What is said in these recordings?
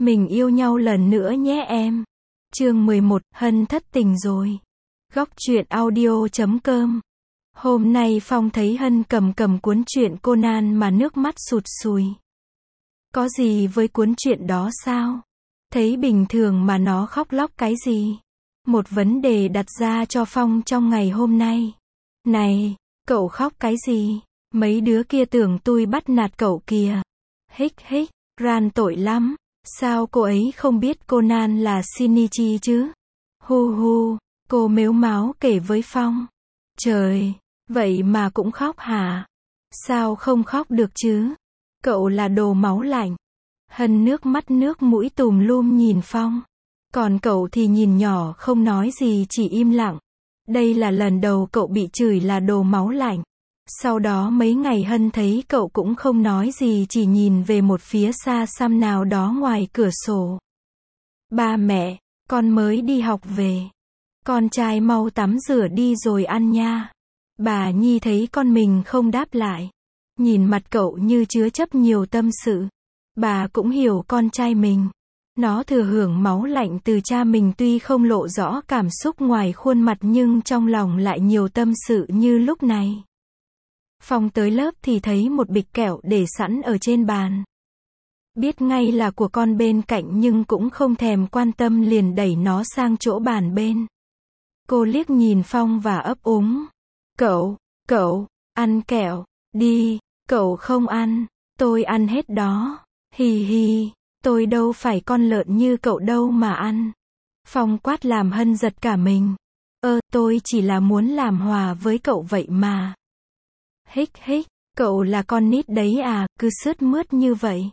Mình yêu nhau lần nữa nhé em. Chương 11, Hân thất tình rồi. Góc truyện audio.com. Hôm nay Phong thấy Hân cầm cuốn truyện Conan mà nước mắt sụt sùi. Có gì với cuốn truyện đó sao? Thấy bình thường mà nó khóc lóc cái gì? Một vấn đề đặt ra cho Phong trong ngày hôm nay. Này, cậu khóc cái gì? Mấy đứa kia tưởng tôi bắt nạt cậu kìa. Hích hích, Ran tội lắm. Sao cô ấy không biết Conan là Shinichi chứ? Hu hu, cô mếu máo kể với Phong. Trời, vậy mà cũng khóc hả? Sao không khóc được chứ? Cậu là đồ máu lạnh. Hân nước mắt nước mũi tùm lum nhìn Phong. Còn cậu thì nhìn nhỏ không nói gì chỉ im lặng. Đây là lần đầu cậu bị chửi là đồ máu lạnh. Sau đó mấy ngày Hân thấy cậu cũng không nói gì chỉ nhìn về một phía xa xăm nào đó ngoài cửa sổ. Ba mẹ, con mới đi học về. Con trai mau tắm rửa đi rồi ăn nha. Bà Nhi thấy con mình không đáp lại. Nhìn mặt cậu như chứa chấp nhiều tâm sự. Bà cũng hiểu con trai mình. Nó thừa hưởng máu lạnh từ cha mình tuy không lộ rõ cảm xúc ngoài khuôn mặt nhưng trong lòng lại nhiều tâm sự như lúc này. Phong tới lớp thì thấy một bịch kẹo để sẵn ở trên bàn. Biết ngay là của con bên cạnh nhưng cũng không thèm quan tâm liền đẩy nó sang chỗ bàn bên. Cô liếc nhìn Phong và ấp úng. Cậu, ăn kẹo, đi, cậu không ăn, tôi ăn hết đó. Hì hì, tôi đâu phải con lợn như cậu đâu mà ăn. Phong quát làm Hân giật cả mình. Tôi chỉ là muốn làm hòa với cậu vậy mà. Hích hích, cậu là con nít đấy à, cứ sướt mướt như vậy.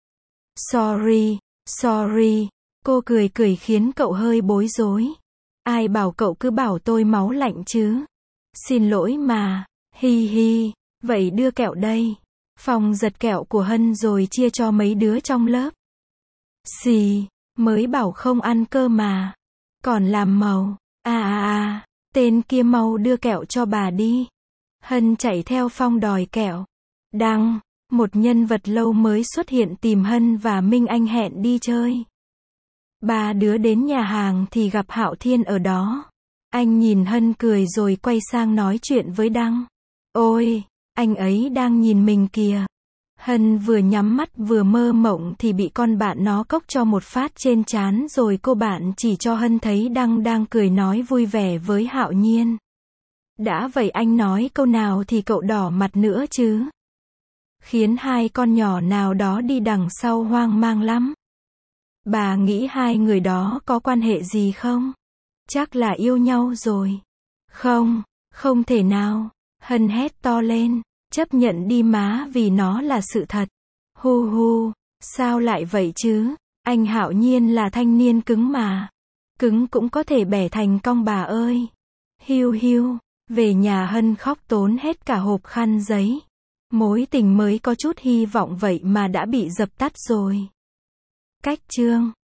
Sorry, cô cười khiến cậu hơi bối rối. Ai bảo cậu cứ bảo tôi máu lạnh chứ. Xin lỗi mà, hi hi, vậy đưa kẹo đây. Phong giật kẹo của Hân rồi chia cho mấy đứa trong lớp. Xì, mới bảo không ăn cơ mà. Còn làm màu, tên kia mau đưa kẹo cho bà đi. Hân chạy theo Phong đòi kẹo. Đăng, một nhân vật lâu mới xuất hiện tìm Hân và Minh Anh hẹn đi chơi. Ba đứa đến nhà hàng thì gặp Hạo Thiên ở đó. Anh nhìn Hân cười rồi quay sang nói chuyện với Đăng. Ôi, anh ấy đang nhìn mình kìa. Hân vừa nhắm mắt vừa mơ mộng thì bị con bạn nó cốc cho một phát trên trán rồi cô bạn chỉ cho Hân thấy Đăng đang cười nói vui vẻ với Hạo Nhiên. Đã vậy anh nói câu nào thì cậu đỏ mặt nữa chứ. Khiến hai con nhỏ nào đó đi đằng sau hoang mang lắm. Bà nghĩ hai người đó có quan hệ gì không? Chắc là yêu nhau rồi. Không thể nào. Hân hét to lên. Chấp nhận đi má vì nó là sự thật. Hu hu, sao lại vậy chứ? Anh Hạo Nhiên là thanh niên cứng mà. Cứng cũng có thể bẻ thành cong bà ơi. Hiu. Về nhà Hân khóc tốn hết cả hộp khăn giấy. Mối tình mới có chút hy vọng vậy mà đã bị dập tắt rồi. Cách chương